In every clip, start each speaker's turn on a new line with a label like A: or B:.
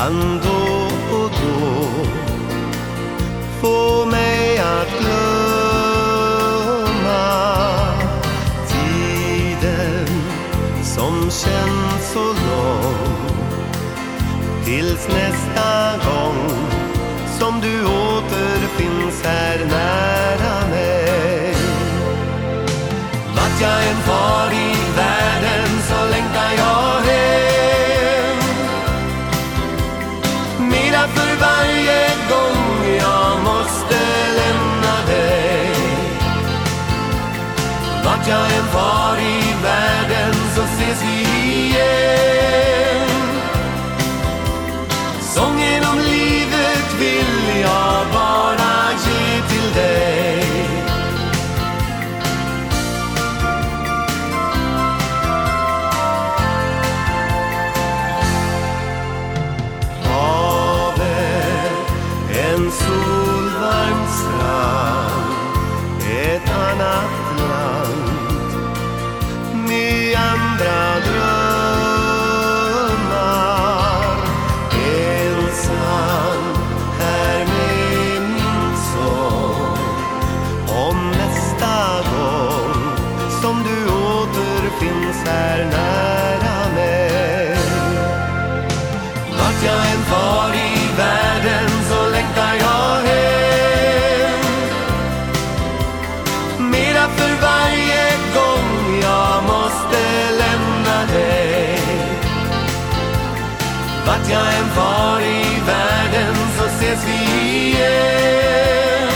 A: kan då och då få mig att glömma tiden som känns så lång, tills nästa gång som du återfinns här nära mig. Vart jag än far i världen så längtar jag hem, mera för varje gång jag måste lämna dig. Vart jag än far i världen så ses vi igen. Sången om livet vill jag bara ge till dig. En solvarm strand, ett annat land med andra drömmar. Ensam här med min sång om nästa gång som du återfinns här nära mig. Vart jag än far i världen så längtar jag hem, mera för varje gång jag måste lämna dig. Vart jag än far i världen så ses vi igen.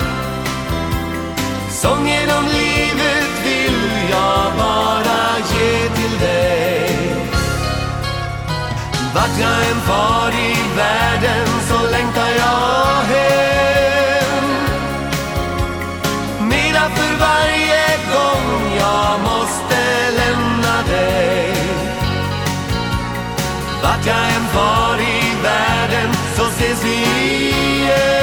A: Sången om livet vill jag bara ge till dig. Vart jag än far i världen så längtar jag hem, mera för varje gång jag måste lämna dig. Vart jag än far i världen så ses vi igen.